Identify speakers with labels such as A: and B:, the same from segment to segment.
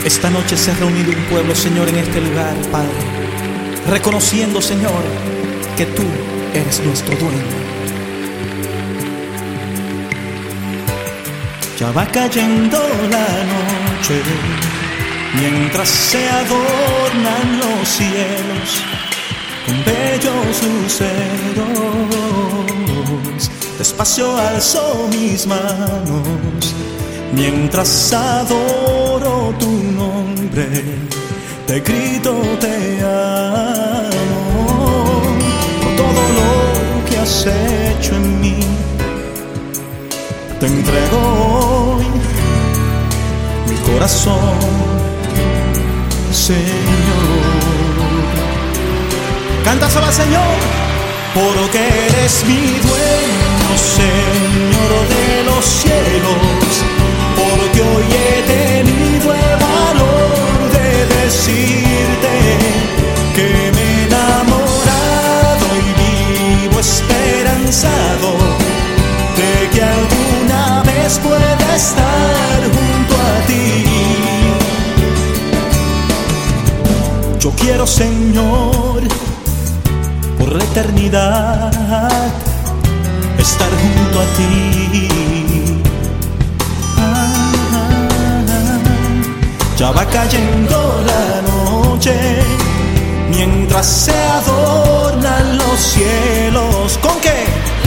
A: Esta noche se ha reunido un pueblo, Señor, en este lugar, Padre, reconociendo, Señor, que tú eres nuestro dueño. Ya va cayendo la noche, mientras se adornan los cielos con bellos luceros. Despacio alzo mis manos, mientras adoro tu nombre, te grito, te amo, por todo lo que has hecho en mí. Te entrego hoy mi corazón, Señor. Cántaselo al Señor, porque eres mi dueño, Señor de los cielos, porque hoy he tenido el valor de decirte que me he enamorado y vivo esperanzado de que alguna vez pueda estar junto a ti. Yo quiero, Señor, por la eternidad estar junto a ti. Ya va cayendo la noche, mientras se adornan los cielos. ¿Con qué?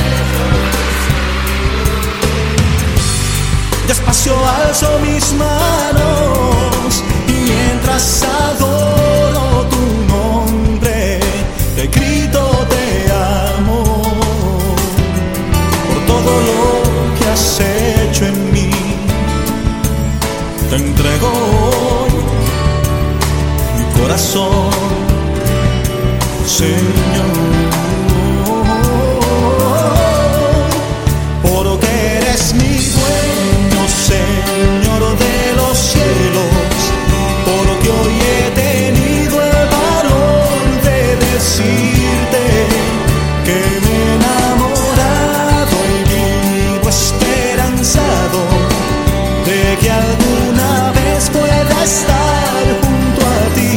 A: Despacio alzo mis manos y mientras adoro tu nombre, te grito, te amo, por todo lo que has hecho en mí. Te entrego hoy mi corazón, Señor, porque eres mi dueño, Señor de los cielos, porque hoy he tenido el valor de decirte que me he enamorado y vivo esperanzado de que alguna vez pueda estar junto a ti.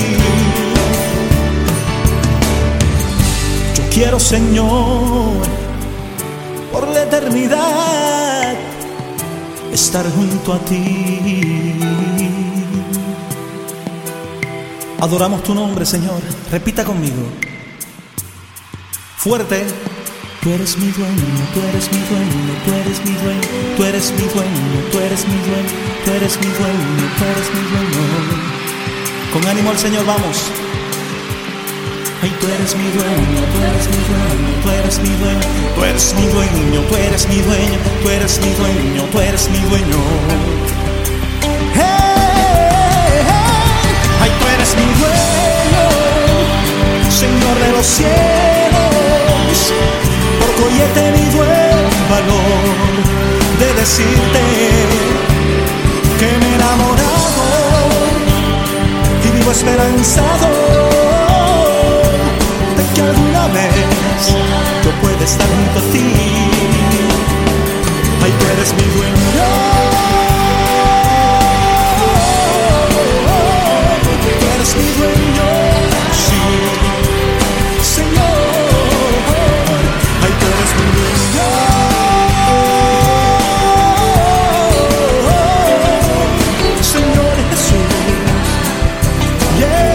A: Yo quiero, Señor, por la eternidad estar junto a ti. Adoramos tu nombre, Señor. Repita conmigo. Fuerte. Tú eres mi dueño, tú eres mi dueño, tú eres mi dueño, tú eres mi dueño, tú eres mi dueño, tú eres mi dueño, tú eres mi dueño. Con ánimo al Señor, vamos. Ay, tú eres mi dueño, tú eres mi dueño, tú eres mi dueño, tú eres mi dueño, tú eres mi dueño, tú eres mi dueño, tú eres mi dueño. Hey, hey. Ay, tú eres mi dueño, Señor de los cielos, porque hoy he tenido el valor de decirte que me he enamorado y vivo esperanzado de que alguna vez yo pueda estar junto a ti. Ay, tú eres mi dueño, tú eres mi dueño, sí, Señor. Ay, tú eres mi dueño, Señor Jesús. Yeah.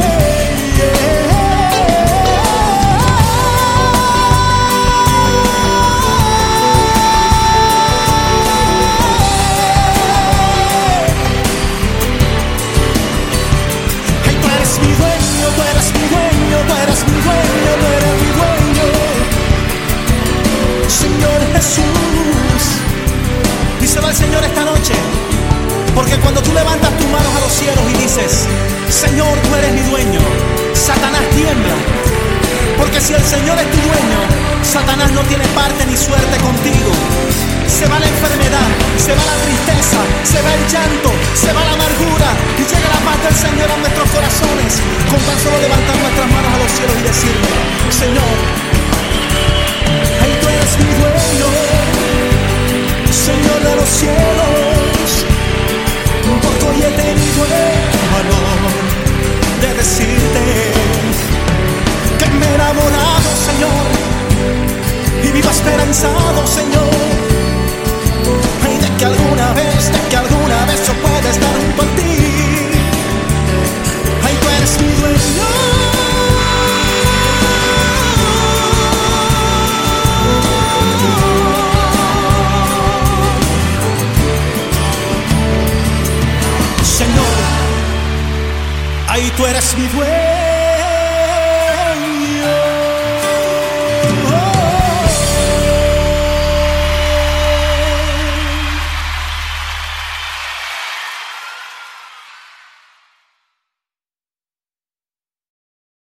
A: Jesús, díselo al Señor esta noche, porque cuando tú levantas tus manos a los cielos y dices, Señor, tú eres mi dueño, Satanás tiembla, porque si el Señor es tu dueño, Satanás no tiene parte ni suerte contigo. Se va la enfermedad, se va la tristeza, se va el llanto, se va la amargura y llega la paz del Señor a nuestros corazones, con tan solo levantar nuestras manos a los cielos y decirle, Señor, ay, tú eres mi dueño, Señor de los cielos, porque hoy he tenido el valor esperanzado, Señor, y de que alguna vez yo pueda estar junto a ti. Ay, tú eres mi dueño. Señor, ay, tú eres mi dueño.